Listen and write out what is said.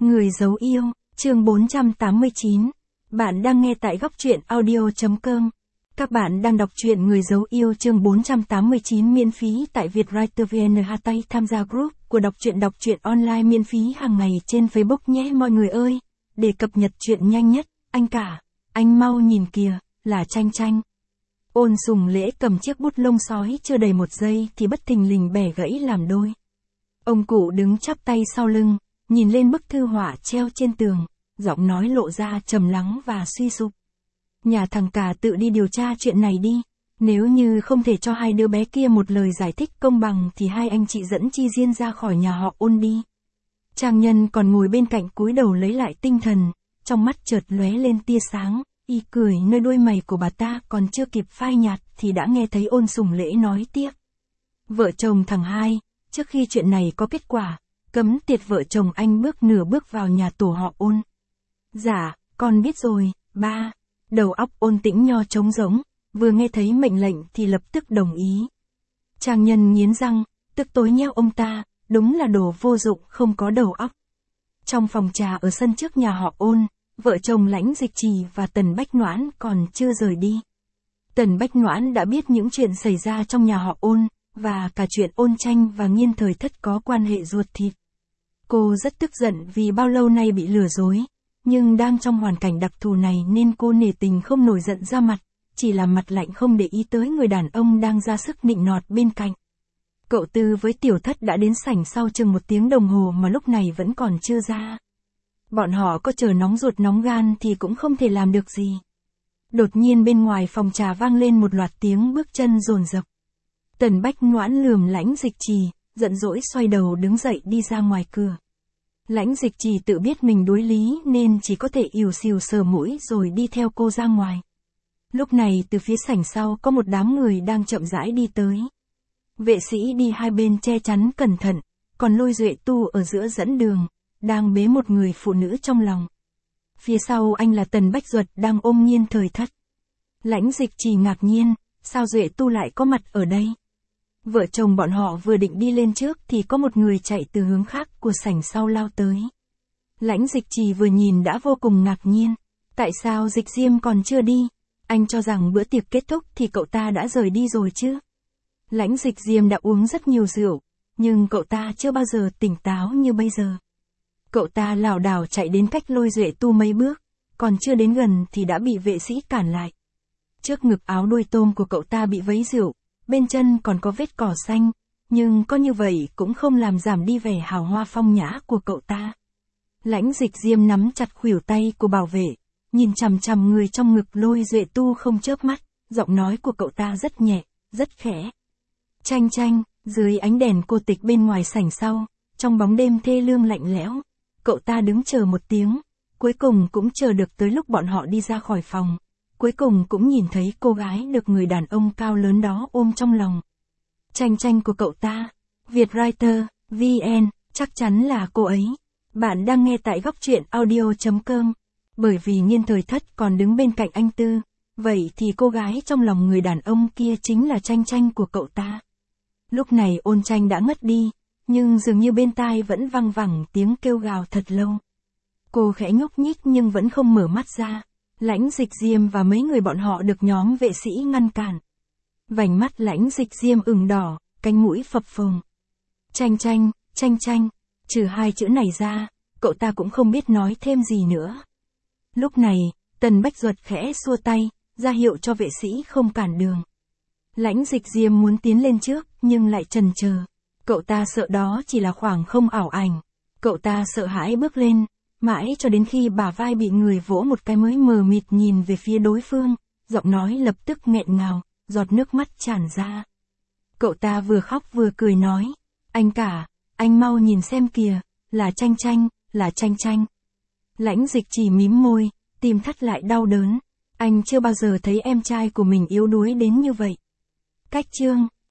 Người giấu yêu, chương 489. Bạn đang nghe tại góc truyện audio.com. Các bạn đang đọc truyện Người giấu yêu chương 489 miễn phí tại Vietwriter VN. Tay tham gia group của đọc truyện online miễn phí hàng ngày trên Facebook nhé mọi người ơi. Để cập nhật truyện nhanh nhất, anh mau nhìn kìa, là Chanh Chanh. Ôn Sùng Lễ cầm chiếc bút lông sói chưa đầy một giây thì bất thình lình bẻ gãy làm đôi. Ông cụ đứng chắp tay sau lưng, nhìn lên bức thư họa treo trên tường, giọng nói lộ ra trầm lắng và suy sụp. Nhà thằng cả tự đi điều tra chuyện này đi, nếu như không thể cho hai đứa bé kia một lời giải thích công bằng thì hai anh chị dẫn Chi Diên ra khỏi nhà họ Ôn đi. Trang Nhân còn ngồi bên cạnh cúi đầu lấy lại tinh thần, trong mắt chợt lóe lên tia sáng, y cười nơi đuôi mày của bà ta còn chưa kịp phai nhạt thì đã nghe thấy Ôn Sùng Lễ nói tiếp. Vợ chồng thằng hai, trước khi chuyện này có kết quả, cấm tiệt vợ chồng anh nửa bước vào nhà tổ họ Ôn. Dạ, con biết rồi, ba. Đầu óc Ôn Tĩnh Nho trống rỗng, vừa nghe thấy mệnh lệnh thì lập tức đồng ý. Trang Nhân nghiến răng, tức tối nheo ông ta, đúng là đồ vô dụng không có đầu óc. Trong phòng trà ở sân trước nhà họ Ôn, vợ chồng Lãnh Dịch Trì và Tần Bách Noãn còn chưa rời đi. Tần Bách Noãn đã biết những chuyện xảy ra trong nhà họ Ôn, và cả chuyện Ôn Tranh và Nghiên Thời Thất có quan hệ ruột thịt. Cô rất tức giận vì bao lâu nay bị lừa dối, nhưng đang trong hoàn cảnh đặc thù này nên cô nể tình không nổi giận ra mặt, chỉ là mặt lạnh không để ý tới người đàn ông đang ra sức nịnh nọt bên cạnh. Cậu Tư với Tiểu Thất đã đến sảnh sau chừng 1 tiếng đồng hồ mà lúc này vẫn còn chưa ra. Bọn họ có chờ nóng ruột nóng gan thì cũng không thể làm được gì. Đột nhiên bên ngoài phòng trà vang lên một loạt tiếng bước chân dồn dập. Tần Bách Noãn lườm Lãnh Dịch Trì, giận dỗi xoay đầu đứng dậy đi ra ngoài cửa. Lãnh Dịch Trì tự biết mình đối lý nên chỉ có thể ỉu xìu sờ mũi rồi đi theo cô ra ngoài. Lúc này từ phía sảnh sau có một đám người đang chậm rãi đi tới. Vệ sĩ đi hai bên che chắn cẩn thận, còn Lôi Duệ Tu ở giữa dẫn đường, đang bế một người phụ nữ trong lòng. Phía sau anh là Tần Bách Duật đang ôm Nghiên Thời Thất. Lãnh Dịch Trì ngạc nhiên, sao Duệ Tu lại có mặt ở đây? Vợ chồng bọn họ vừa định đi lên trước thì có một người chạy từ hướng khác của sảnh sau lao tới. Lãnh Dịch Trì vừa nhìn đã vô cùng ngạc nhiên. Tại sao Dịch Diêm còn chưa đi? Anh cho rằng bữa tiệc kết thúc thì cậu ta đã rời đi rồi chứ? Lãnh Dịch Diêm đã uống rất nhiều rượu, nhưng cậu ta chưa bao giờ tỉnh táo như bây giờ. Cậu ta lảo đảo chạy đến cách Lôi Duệ Tu mấy bước, còn chưa đến gần thì đã bị vệ sĩ cản lại. Trước ngực áo đuôi tôm của cậu ta bị vấy rượu, bên chân còn có vết cỏ xanh, nhưng có như vậy cũng không làm giảm đi vẻ hào hoa phong nhã của cậu ta. Lãnh Dịch Diêm nắm chặt khuỷu tay của bảo vệ, nhìn chằm chằm người trong ngực Lôi Duệ Tu không chớp mắt, giọng nói của cậu ta rất nhẹ, rất khẽ. Chanh Chanh, dưới ánh đèn cô tịch bên ngoài sảnh sau, trong bóng đêm thê lương lạnh lẽo, cậu ta đứng chờ 1 tiếng, cuối cùng cũng chờ được tới lúc bọn họ đi ra khỏi phòng. Cuối cùng cũng nhìn thấy cô gái được người đàn ông cao lớn đó ôm trong lòng. Chanh Chanh của cậu ta. Vietwriter, VN, chắc chắn là cô ấy. Bạn đang nghe tại góc truyện audio.com. Bởi vì Nghiên Thời Thất còn đứng bên cạnh anh Tư, vậy thì cô gái trong lòng người đàn ông kia chính là Chanh Chanh của cậu ta. Lúc này Ôn Tranh đã ngất đi, nhưng dường như bên tai vẫn văng vẳng tiếng kêu gào thật lâu. Cô khẽ nhúc nhích nhưng vẫn không mở mắt ra. Lãnh Dịch Diêm và mấy người bọn họ được nhóm vệ sĩ ngăn cản. Vành mắt Lãnh Dịch Diêm ửng đỏ, cánh mũi phập phồng. Chanh Chanh, Chanh Chanh, trừ 2 chữ này ra, cậu ta cũng không biết nói thêm gì nữa. Lúc này, Tần Bách Duật khẽ xua tay, ra hiệu cho vệ sĩ không cản đường. Lãnh Dịch Diêm muốn tiến lên trước nhưng lại chần chờ. Cậu ta sợ đó chỉ là khoảng không ảo ảnh. Cậu ta sợ hãi bước lên. Mãi cho đến khi bả vai bị người vỗ một cái mới mờ mịt nhìn về phía đối phương, giọng nói lập tức nghẹn ngào, giọt nước mắt tràn ra. Cậu ta vừa khóc vừa cười nói, anh cả, anh mau nhìn xem kìa, là Chanh Chanh, là Chanh Chanh. Lãnh Dịch Trì mím môi, tim thắt lại đau đớn, anh chưa bao giờ thấy em trai của mình yếu đuối đến như vậy. Cách chương